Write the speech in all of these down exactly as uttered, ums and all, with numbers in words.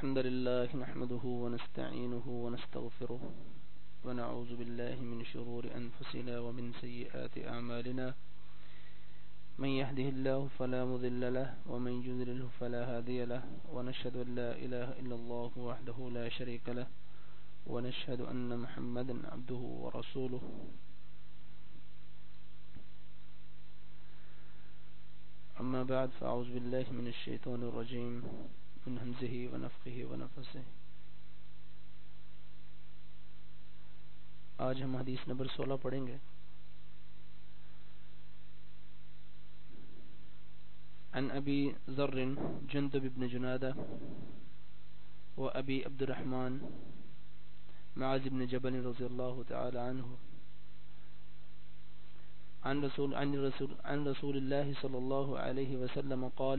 الحمد لله نحمده ونستعينه ونستغفره ونعوذ بالله من شرور أنفسنا ومن سيئات أعمالنا من يهده الله فلا مضل له ومن يضلل فلا هادي له ونشهد أن لا إله إلا الله وحده لا شريك له ونشهد أن محمدا عبده ورسوله أما بعد فأعوذ بالله من الشيطان الرجيم من همزه ونفخه ونفسه. آج ہم حدیث نمبر سولہ پڑھیں گے. عن ابی ذر جندب بن جنادہ و ابی عبد الرحمن معاذ بن جبل رضی اللہ تعالی عنہ عن رسول عن رسول عن رسول الله صلى الله عليه وسلم قال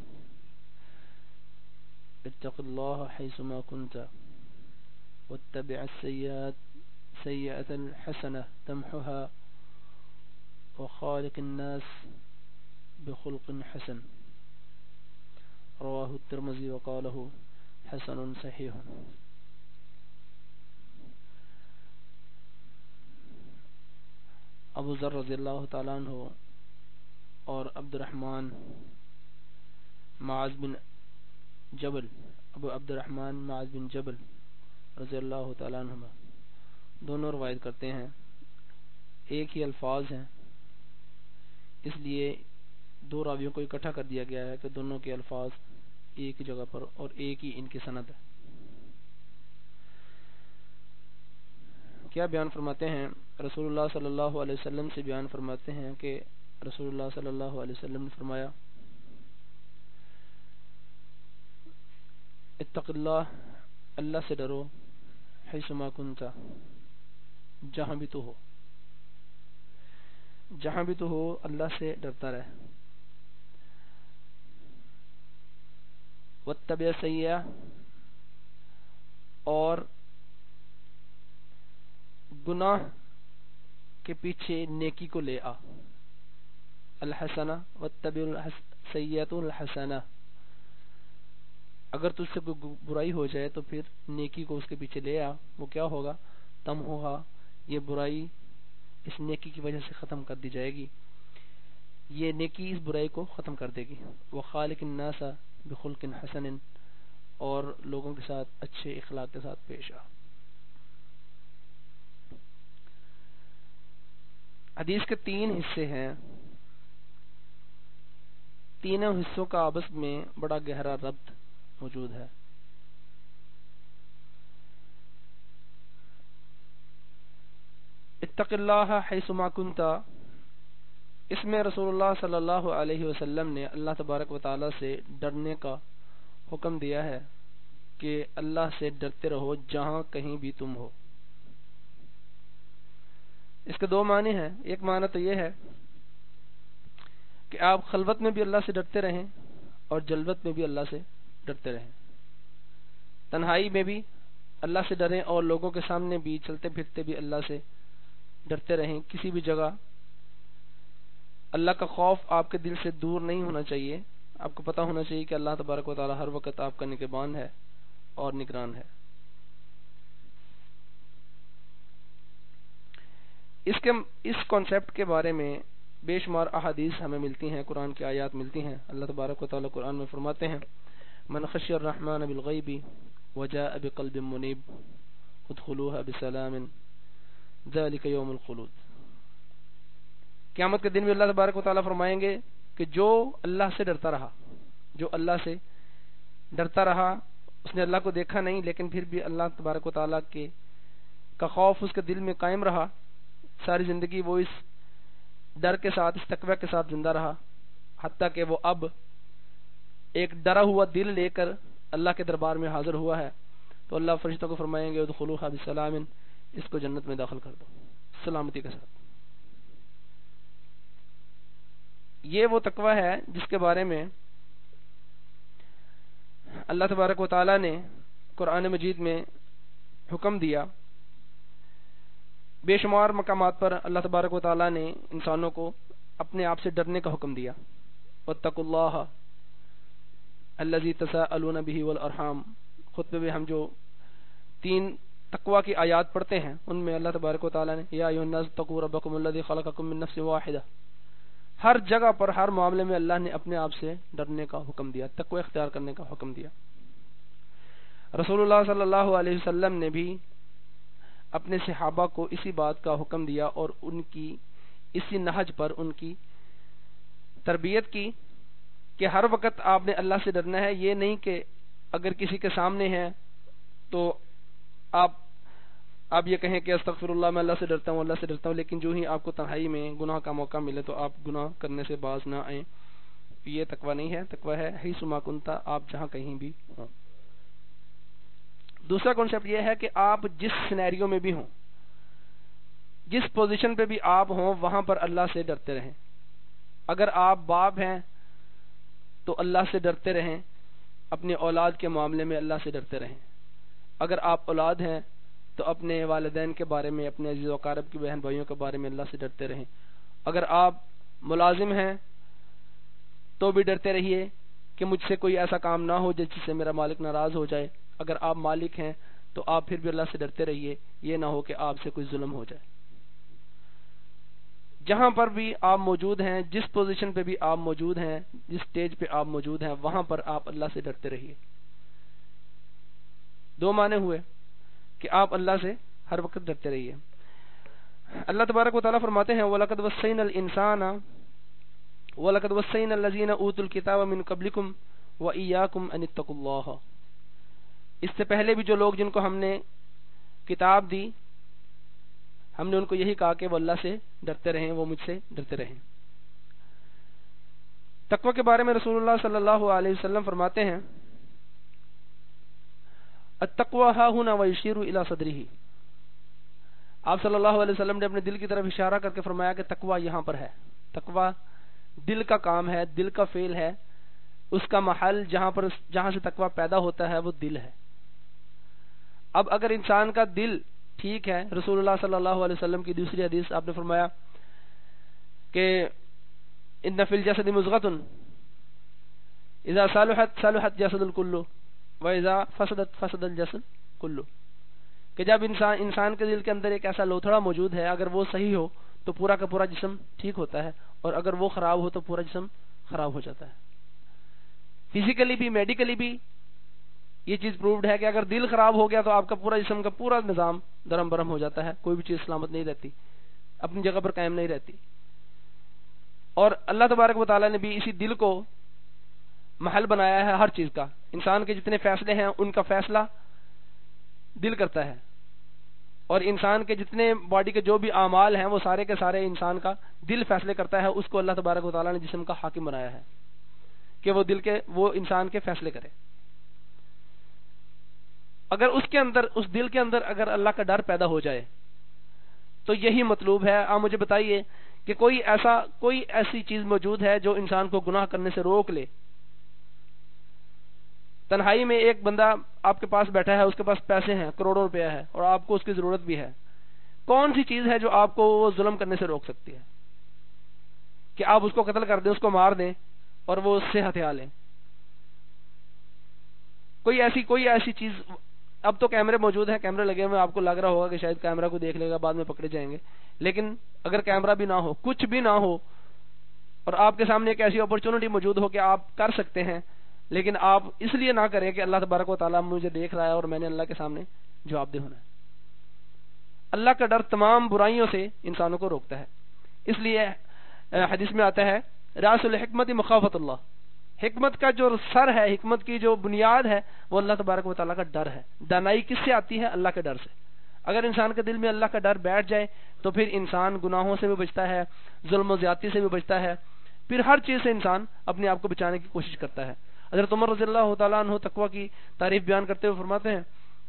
اتق الله حيثما كنت واتبع السيئات سيئة الحسنة تمحها وخالق الناس بخلق حسن. رواه الترمذي وقاله حسن صحيح. ابو ذر رضی اللہ تعالیٰ عنہ اور عبد الرحمن معاذ بن جبل ابو عبد الرحمن معاذ بن جبل رضی اللہ تعالیٰ عنہ دونوں روایت کرتے ہیں. ایک ہی الفاظ ہیں، اس لیے دو راویوں کو اکٹھا کر دیا گیا ہے کہ دونوں کے الفاظ ایک ہی جگہ پر اور ایک ہی ان کی سند ہے. کیا بیان فرماتے ہیں؟ رسول اللہ صلی اللہ علیہ وسلم سے بیان فرماتے ہیں کہ رسول اللہ صلی اللہ علیہ وسلم نے فرمایا اتق اللہ، اللہ سے ڈرو، حیثما کنتا، جہاں بھی تو ہو، جہاں بھی تو ہو اللہ سے ڈرتا رہے. واتبع سیئہ، اور گناہ کے پیچھے نیکی کو لے آ. الحسنہ واتبع سیئۃ الحسنہ، اگر تجھ سے کوئی برائی ہو جائے تو پھر نیکی کو اس کے پیچھے لے آ. وہ کیا ہوگا؟ تمحوہا، یہ برائی اس نیکی کی وجہ سے ختم کر دی جائے گی، یہ نیکی اس برائی کو ختم کر دے گی. وخالق الناس بخلق حسن، اور لوگوں کے ساتھ اچھے اخلاق کے ساتھ پیش آ. حدیث کے تین حصے ہیں، تینوں حصوں کا آپس میں بڑا گہرا ربط موجود ہے. اتق اللہ حیثما کنتا، اس میں رسول اللہ صلی اللہ علیہ وسلم نے اللہ تبارک و تعالی سے ڈرنے کا حکم دیا ہے کہ اللہ سے ڈرتے رہو جہاں کہیں بھی تم ہو. اس کے دو معنی ہیں. ایک معنی تو یہ ہے کہ آپ خلوت میں بھی اللہ سے ڈرتے رہیں اور جلوت میں بھی اللہ سے ڈرتے رہیں. تنہائی میں بھی اللہ سے ڈریں اور لوگوں کے سامنے بھی چلتے پھرتے بھی اللہ سے ڈرتے رہیں. کسی بھی جگہ اللہ کا خوف آپ کے دل سے دور نہیں ہونا چاہیے. آپ کو پتہ ہونا چاہیے کہ اللہ تبارک و تعالی ہر وقت آپ کا نگہبان ہے اور نگران ہے. اس کے اس کانسیپٹ کے بارے میں بے شمار احادیث ہمیں ملتی ہیں، قرآن کی آیات ملتی ہیں. اللہ تبارک و تعالی قرآن میں فرماتے ہیں من خشی الرحمن بالغیب وجاء بقلب منیب ادخلوها بسلام ذلك یوم الخلود. قیامت کے دن میں اللہ تبارک و تعالی فرمائیں گے کہ جو اللہ سے ڈرتا رہا، جو اللہ سے ڈرتا رہا، اس نے اللہ کو دیکھا نہیں لیکن پھر بھی اللہ تبارک و تعالی کے کا خوف اس کے دل میں قائم رہا، ساری زندگی وہ اس ڈر کے ساتھ، اس تقوی کے ساتھ زندہ رہا، حتیٰ کہ وہ اب ایک ڈرا ہوا دل لے کر اللہ کے دربار میں حاضر ہوا ہے، تو اللہ فرشتوں کو فرمائیں گے ادخلوها بسلام، اس کو جنت میں داخل کر دو سلامتی کے ساتھ. یہ وہ تقوی ہے جس کے بارے میں اللہ تبارک و تعالی نے قرآن مجید میں حکم دیا. بے شمار مقامات پر اللہ تبارک و تعالی نے انسانوں کو اپنے آپ سے ڈرنے کا حکم دیا. واتقوا اللہ الذی تساءلون بہ والارحام خطبے میں ہم جو تین تقوی کی آیات پڑھتے ہیں ان میں اللہ تبارک و تعالیٰ نے یا ایھا الناس اتقوا ربکم الذی خلقکم من نفس واحدہ، ہر جگہ پر ہر معاملے میں اللہ نے اپنے آپ سے ڈرنے کا حکم دیا، تقوی اختیار کرنے کا حکم دیا۔ رسول اللہ صلی اللہ علیہ وسلم نے بھی اپنے صحابہ کو اسی بات کا حکم دیا اور ان کی اسی نہج پر ان کی تربیت کی کہ ہر وقت آپ نے اللہ سے ڈرنا ہے۔ یہ نہیں کہ اگر کسی کے سامنے ہے تو آپ آپ یہ کہیں کہ استغفر اللہ، میں اللہ سے ڈرتا ہوں اللہ سے ڈرتا ہوں، لیکن جو ہی آپ کو تنہائی میں گناہ کا موقع ملے تو آپ گناہ کرنے سے باز نہ آئیں۔ یہ تقوی نہیں ہے، تقوی ہے حیث ما کنتا، آپ جہاں کہیں بھی ہوں۔ دوسرا کانسیپٹ یہ ہے کہ آپ جس سینیریو میں بھی ہوں، جس پوزیشن پہ بھی آپ ہوں، وہاں پر اللہ سے ڈرتے رہیں۔ اگر آپ باپ ہیں تو اللہ سے ڈرتے رہیں، اپنی اولاد کے معاملے میں اللہ سے ڈرتے رہیں۔ اگر آپ اولاد ہیں تو اپنے والدین کے بارے میں، اپنے عزیز و اقارب کی بہن بھائیوں کے بارے میں اللہ سے ڈرتے رہیں۔ اگر آپ ملازم ہیں تو بھی ڈرتے رہیے کہ مجھ سے کوئی ایسا کام نہ ہو جس سے میرا مالک ناراض ہو جائے۔ اگر آپ مالک ہیں تو آپ پھر بھی اللہ سے ڈرتے رہیے، یہ نہ ہو کہ آپ سے کوئی ظلم ہو جائے۔ جہاں پر بھی آپ موجود ہیں، جس پوزیشن پہ بھی آپ موجود ہیں، جس سٹیج پہ آپ موجود ہیں، وہاں پر آپ اللہ سے ڈرتے رہیے۔ دو معنی ہوئے کہ آپ اللہ سے ہر وقت ڈرتے رہیے۔ اللہ تبارک و تعالیٰ فرماتے ہیں وَلَقَدْ وَصَّيْنَا الْإِنسَانَ وَلَقَدْ وَصَّيْنَا الَّذِينَ أُوتُوا الْكِتَابَ مِنْ قَبْلِكُمْ وَإِيَّاكُمْ أَنِ اتَّقُوا اللَّهَ، اس سے پہلے بھی جو لوگ جن کو ہم نے کتاب دی، ہم نے ان کو یہی کہا کہ وہ اللہ سے ڈرتے رہیں، وہ مجھ سے ڈرتے رہیں۔ تقوی کے بارے میں رسول اللہ صلی اللہ علیہ وسلم فرماتے ہیں التقوی ہا ہنا ویشیر الی صدرہ، آپ صلی اللہ علیہ وسلم نے اپنے دل کی طرف اشارہ کر کے فرمایا کہ تقوی یہاں پر ہے۔ تقوی دل کا کام ہے، دل کا فعل ہے، اس کا محل جہاں پر جہاں سے تقوی پیدا ہوتا ہے وہ دل ہے۔ اب اگر انسان کا دل ٹھیک ہے، رسول اللہ صلی اللہ علیہ وسلم کی دوسری حدیث آپ نے فرمایا کہ ان فی الجسد مضغۃ اذا صلحت صلح الجسد الکل واذا فسدت فسد الجسد کلہ، کہ جب انسان انسان کے دل کے اندر ایک ایسا لوتھڑا موجود ہے، اگر وہ صحیح ہو تو پورا کا پورا جسم ٹھیک ہوتا ہے، اور اگر وہ خراب ہو تو پورا جسم خراب ہو جاتا ہے۔ فزیکلی بھی میڈیکلی بھی یہ چیز پرووڈ ہے کہ اگر دل خراب ہو گیا تو آپ کا پورا جسم کا پورا نظام درم برہم ہو جاتا ہے، کوئی بھی چیز سلامت نہیں رہتی، اپنی جگہ پر قائم نہیں رہتی۔ اور اللہ تبارک و تعالیٰ نے بھی اسی دل کو محل بنایا ہے ہر چیز کا۔ انسان کے جتنے فیصلے ہیں ان کا فیصلہ دل کرتا ہے، اور انسان کے جتنے باڈی کے جو بھی اعمال ہیں وہ سارے کے سارے انسان کا دل فیصلے کرتا ہے۔ اس کو اللہ تبارک و تعالیٰ نے جسم کا حاکم بنایا ہے کہ وہ دل کے وہ انسان کے فیصلے کرے۔ اگر اس کے اندر اس دل کے اندر اگر اللہ کا ڈر پیدا ہو جائے تو یہی مطلوب ہے۔ آپ مجھے بتائیے کہ کوئی ایسا کوئی ایسی چیز موجود ہے جو انسان کو گناہ کرنے سے روک لے؟ تنہائی میں ایک بندہ آپ کے پاس بیٹھا ہے، اس کے پاس پیسے ہیں، کروڑوں روپیہ ہے، اور آپ کو اس کی ضرورت بھی ہے، کون سی چیز ہے جو آپ کو وہ ظلم کرنے سے روک سکتی ہے کہ آپ اس کو قتل کر دیں، اس کو مار دیں اور وہ اس سے ہتھیار لیں؟ کوئی ایسی کوئی ایسی چیز، اب تو کیمرے موجود ہیں، کیمرے لگے ہوئے، آپ کو لگ رہا ہوگا کہ شاید کیمرہ کو دیکھ لے گا بعد میں پکڑے جائیں گے، لیکن اگر کیمرہ بھی نہ ہو، کچھ بھی نہ ہو، اور آپ کے سامنے ایک ایسی اپرچونٹی موجود ہو کہ آپ کر سکتے ہیں، لیکن آپ اس لیے نہ کریں کہ اللہ تبارک و تعالیٰ مجھے دیکھ رہا ہے اور میں نے اللہ کے سامنے جواب دہ ہونا ہے۔ اللہ کا ڈر تمام برائیوں سے انسانوں کو روکتا ہے۔ اس لیے حدیث میں آتا ہے راس الحکمت مخافت اللہ، حکمت کا جو سر ہے، حکمت کی جو بنیاد ہے وہ اللہ تبارک و تعالیٰ کا ڈر ہے۔ دانائی کس سے آتی ہے؟ اللہ کے ڈر سے۔ اگر انسان کے دل میں اللہ کا ڈر بیٹھ جائے تو پھر انسان گناہوں سے بھی بچتا ہے، ظلم و زیادتی سے بھی بچتا ہے، پھر ہر چیز سے انسان اپنے آپ کو بچانے کی کوشش کرتا ہے۔ حضرت عمر رضی اللہ تعالیٰ عنہ تقوی کی تعریف بیان کرتے ہوئے فرماتے ہیں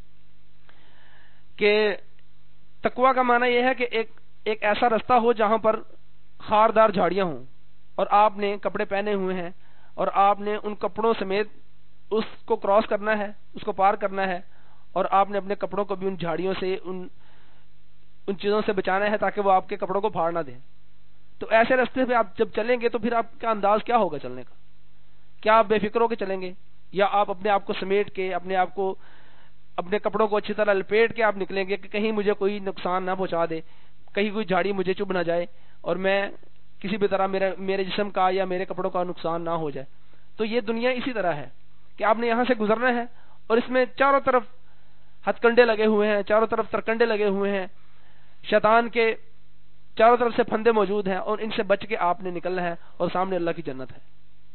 کہ تقوی کا معنی یہ ہے کہ ایک ایک ایسا رستہ ہو جہاں پر خاردار جھاڑیاں ہوں، اور آپ نے کپڑے پہنے ہوئے ہیں اور آپ نے ان کپڑوں سمیت اس کو کراس کرنا ہے، اس کو پار کرنا ہے، اور آپ نے اپنے کپڑوں کو بھی ان جھاڑیوں سے ان ان چیزوں سے بچانا ہے تاکہ وہ آپ کے کپڑوں کو پھاڑ نہ دیں۔ تو ایسے راستے پہ آپ جب چلیں گے تو پھر آپ کا انداز کیا ہوگا چلنے کا؟ کیا آپ بے فکر ہو کے چلیں گے یا آپ اپنے آپ کو سمیٹ کے اپنے آپ کو اپنے کپڑوں کو اچھی طرح لپیٹ کے آپ نکلیں گے کہ کہیں مجھے کوئی نقصان نہ پہنچا دے، کہیں کوئی جھاڑی مجھے چبھ نہ جائے اور میں کسی بھی طرح میرے میرے جسم کا یا میرے کپڑوں کا نقصان نہ ہو جائے. تو یہ دنیا اسی طرح ہے کہ آپ نے یہاں سے گزرنا ہے اور اس میں چاروں طرف ہتھ کنڈے لگے ہوئے ہیں، چاروں طرف ترکنڈے لگے ہوئے ہیں، شیطان کے چاروں طرف سے پھندے موجود ہیں اور ان سے بچ کے آپ نے نکلنا ہے اور سامنے اللہ کی جنت ہے.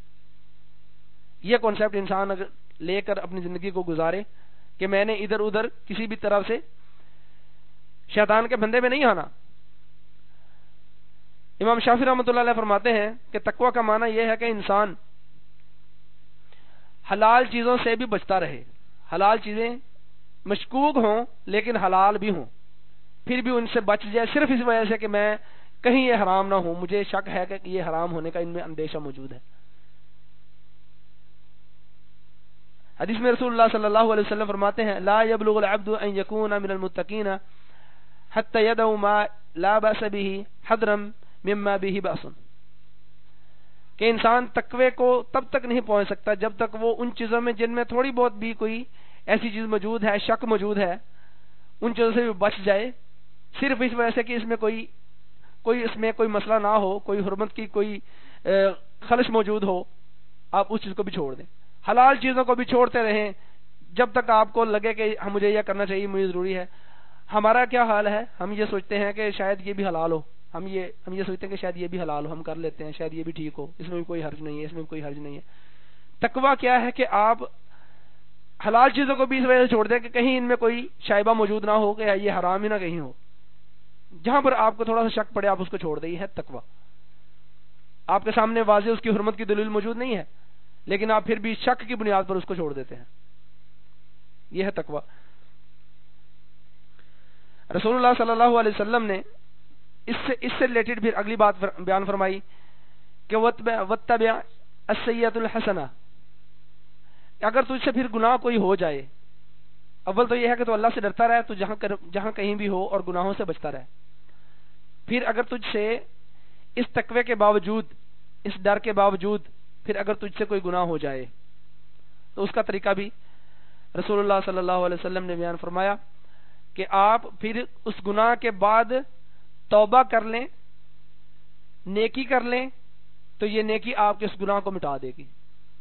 یہ کانسیپٹ انسان اگر لے کر اپنی زندگی کو گزارے کہ میں نے ادھر ادھر کسی بھی طرف سے شیطان کے پھندے میں نہیں آنا. امام شافعی رحمۃ اللہ علیہ فرماتے ہیں کہ تقوی کا معنی یہ ہے کہ انسان حلال چیزوں سے بھی بچتا رہے، حلال چیزیں مشکوک ہوں لیکن حلال بھی ہوں، پھر بھی ان سے بچ جائے، صرف اس وجہ سے کہ میں کہیں یہ حرام نہ ہوں، مجھے شک ہے کہ یہ حرام ہونے کا ان میں اندیشہ موجود ہے. حدیث میں رسول اللہ صلی اللہ علیہ وسلم فرماتے ہیں لا يبلغ العبد ان يكون من المتقين حتى يدعو ما لا باس به حذرا مما به باس، کہ انسان تقوی کو تب تک نہیں پہنچ سکتا جب تک وہ ان چیزوں میں جن میں تھوڑی بہت بھی کوئی ایسی چیز موجود ہے، شک موجود ہے، ان چیزوں سے بھی بچ جائے، صرف اس وجہ سے کہ اس میں کوئی کوئی اس میں کوئی مسئلہ نہ ہو، کوئی حرمت کی کوئی خلش موجود ہو، آپ اس چیز کو بھی چھوڑ دیں. حلال چیزوں کو بھی چھوڑتے رہیں جب تک آپ کو لگے کہ مجھے یہ کرنا چاہیے، مجھے ضروری ہے. ہمارا کیا حال ہے، ہم یہ سوچتے ہیں کہ شاید یہ بھی حلال ہو، ہم یہ ہم یہ سوچتے ہیں کہ شاید یہ بھی حلال ہو، ہم کر لیتے ہیں، شاید یہ بھی ٹھیک ہو، اس میں بھی کوئی حرج نہیں ہے، اس میں بھی کوئی حرج نہیں ہے. تقویٰ کیا ہے کہ آپ حلال چیزوں کو بھی اس وجہ سے چھوڑ دیں کہ کہیں ان میں کوئی شائبہ موجود نہ ہو کہ یہ حرام ہی نہ کہیں ہو. جہاں پر آپ کو تھوڑا سا شک پڑے آپ اس کو چھوڑ دیں، یہ ہے تقویٰ. آپ کے سامنے واضح اس کی حرمت کی دلیل موجود نہیں ہے لیکن آپ پھر بھی شک کی بنیاد پر اس کو چھوڑ دیتے ہیں، یہ ہے تقویٰ. رسول اللہ صلی اللہ علیہ وسلم نے اس سے اس سے ریلیٹڈ پھر اگلی بات بیان فرمائی کہ وَاتَّبِعْ السَّيِّئَةَ الْحَسَنَةَ، اگر تجھ سے پھر گناہ کوئی ہو جائے، اول تو یہ ہے کہ تو اللہ سے ڈرتا رہے، تو جہاں جہاں کہیں بھی ہو اور گناہوں سے بچتا رہے. پھر اگر تجھ سے اس تقوی کے باوجود، اس ڈر کے باوجود پھر اگر تجھ سے کوئی گناہ ہو جائے تو اس کا طریقہ بھی رسول اللہ صلی اللہ علیہ وسلم نے بیان فرمایا کہ آپ پھر اس گناہ کے بعد توبہ کر لیں، نیکی کر لیں، تو یہ نیکی آپ کے اس گناہ کو مٹا دے گی.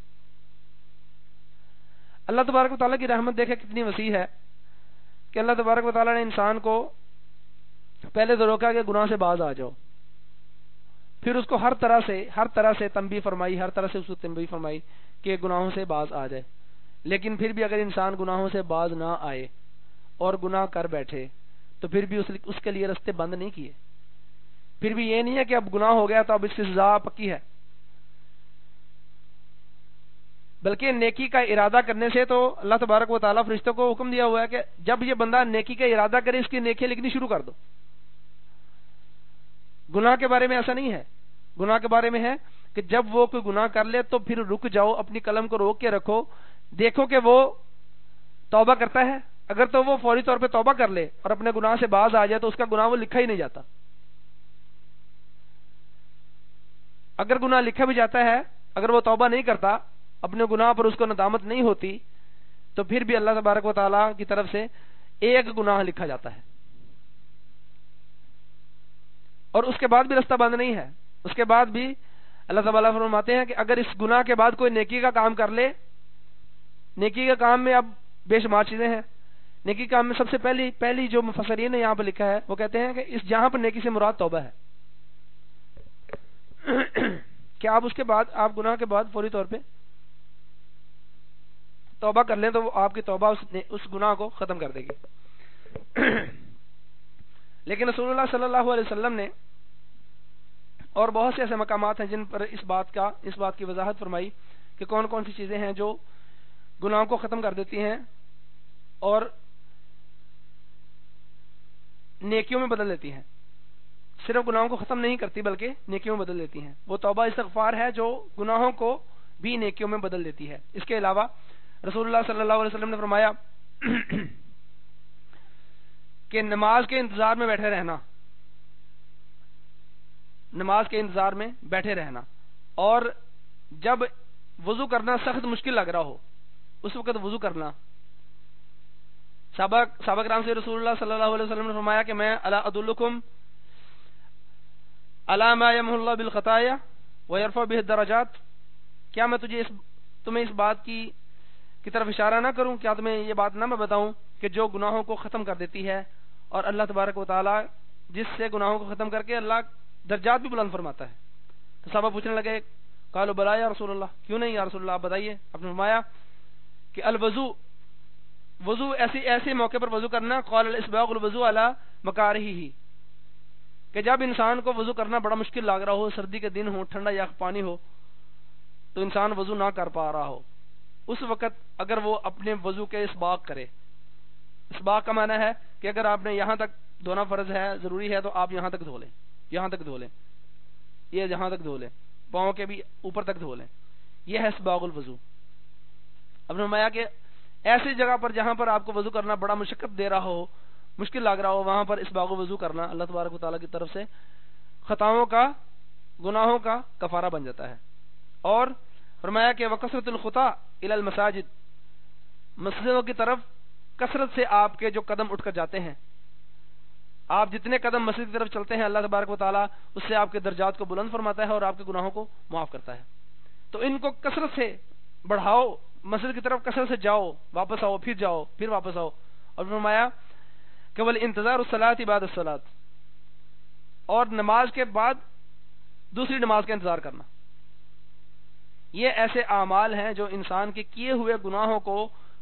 اللہ تبارک و تعالیٰ کی رحمت دیکھے کتنی وسیع ہے کہ اللہ تبارک و تعالیٰ نے انسان کو پہلے تو روکا کہ گناہ سے باز آ جاؤ، پھر اس کو ہر طرح سے ہر طرح سے تنبیہ فرمائی، ہر طرح سے اس کو تنبیہ فرمائی کہ گناہوں سے باز آ جائے. لیکن پھر بھی اگر انسان گناہوں سے باز نہ آئے اور گناہ کر بیٹھے تو پھر بھی اس, اس کے لیے رستے بند نہیں کیے. پھر بھی یہ نہیں ہے کہ اب گناہ ہو گیا تو اب اس کی سزا پکی ہے، بلکہ نیکی کا ارادہ کرنے سے تو اللہ تبارک و تعالیٰ فرشتوں کو حکم دیا ہوا ہے کہ جب یہ بندہ نیکی کا ارادہ کرے اس کی نیکی لکھنی شروع کر دو. گناہ کے بارے میں ایسا نہیں ہے، گناہ کے بارے میں ہے کہ جب وہ کوئی گناہ کر لے تو پھر رک جاؤ، اپنی قلم کو روک کے رکھو، دیکھو کہ وہ توبہ کرتا ہے. اگر تو وہ فوری طور پہ توبہ کر لے اور اپنے گناہ سے باز آ جائے تو اس کا گناہ وہ لکھا ہی نہیں جاتا. اگر گناہ لکھا بھی جاتا ہے، اگر وہ توبہ نہیں کرتا، اپنے گناہ پر اس کو ندامت نہیں ہوتی، تو پھر بھی اللہ تبارک و تعالیٰ کی طرف سے ایک گناہ لکھا جاتا ہے اور اس کے بعد بھی رستہ بند نہیں ہے. اس کے بعد بھی اللہ تعالیٰ فرماتے ہیں کہ اگر اس گناہ کے بعد کوئی نیکی کا کام کر لے، نیکی کا کام میں اب بے شمار چیزیں ہیں. نیکی کام میں سب سے پہلی پہلی جو مفسرین نے یہاں پہ لکھا ہے وہ کہتے ہیں کہ اس جہاں پر نیکی سے مراد توبہ ہے کہ آپ اس کے بعد آپ گناہ کے بعد فوری طور پہ توبہ کر لیں تو وہ آپ کی توبہ اس, اس گناہ کو ختم کر دے گی. لیکن رسول اللہ صلی اللہ علیہ وسلم نے اور بہت سے ایسے مقامات ہیں جن پر اس بات کا اس بات کی وضاحت فرمائی کہ کون کون سی چیزیں ہیں جو گناہوں کو ختم کر دیتی ہیں اور نیکیوں میں بدل دیتی ہیں. صرف گناہوں کو ختم نہیں کرتی بلکہ نیکیوں میں بدل دیتی ہیں. وہ توبہ استغفار ہے جو گناہوں کو بھی نیکیوں میں بدل دیتی ہے. اس کے علاوہ رسول اللہ صلی اللہ علیہ وسلم نے فرمایا کہ نماز کے انتظار میں بیٹھے رہنا، نماز کے انتظار میں بیٹھے رہنا اور جب وضو کرنا سخت مشکل لگ رہا ہو اس وقت وضو کرنا. صحابہ صحابہ کرام سے رسول اللہ صلی اللہ علیہ وسلم نے فرمایا کہ میں الا ادلکم الا ما یمحو اللہ بالخطایا ویرفع به الدرجات، کیا میں تجھے اس تمہیں اس بات کی کی طرف اشارہ نہ کروں، کیا تمہیں یہ بات نہ میں بتاؤں کہ جو گناہوں کو ختم کر دیتی ہے، اور اللہ تبارک و تعالی جس سے گناہوں کو ختم کر کے اللہ درجات بھی بلند فرماتا ہے. تو صحابہ پوچھنے لگے قالوا بلا یا رسول اللہ، کیوں نہیں یا رسول اللہ آپ بتائیے. آپ نے فرمایا کہ الوضو، وضو ایسی ایسے موقع پر وضو کرنا، قال الاسباغ الوضو علی مکارہہ، کہ جب انسان کو وضو کرنا بڑا مشکل لگ رہا ہو، سردی کے دن ہو، ٹھنڈا یا پانی ہو، تو انسان وضو نہ کر پا رہا ہو، اس وقت اگر وہ اپنے وضو کے اسباغ کرے. اسباغ کا معنی ہے کہ اگر آپ نے یہاں تک دھونا فرض ہے، ضروری ہے، تو آپ یہاں تک دھو لیں، یہاں تک دھو لیں، یہ جہاں تک دھو لیں، پاؤں کے بھی اوپر تک دھو لیں. یہ ہے اسباغ الوضو. اب نے فرمایا کہ ایسی جگہ پر جہاں پر آپ کو وضو کرنا بڑا مشقت دے رہا ہو، مشکل لگ رہا ہو، وہاں پر اسباغ الوضو کرنا اللہ تبارک و تعالیٰ کی طرف سے خطاؤں کا، گناہوں کا کفارہ بن جاتا ہے. اور فرمایا کہ وکثرت الخطا الی المساجد، مسجدوں کی طرف کثرت سے آپ کے جو قدم اٹھ کر جاتے ہیں، آپ جتنے قدم مسجد کی طرف چلتے ہیں، اللہ تبارک و تعالیٰ اس سے آپ کے درجات کو بلند فرماتا ہے اور آپ کے گناہوں کو معاف کرتا ہے. تو ان کو کثرت سے بڑھاؤ، مسجد کی طرف کثرت سے جاؤ، واپس آؤ، پھر جاؤ، پھر واپس آؤ. اور فرمایا کہ والانتظار الصلاۃ بعد الصلاۃ، اور نماز کے بعد دوسری نماز کا انتظار کرنا. یہ ایسے اعمال ہیں جو انسان کے کیے ہوئے گناہوں کو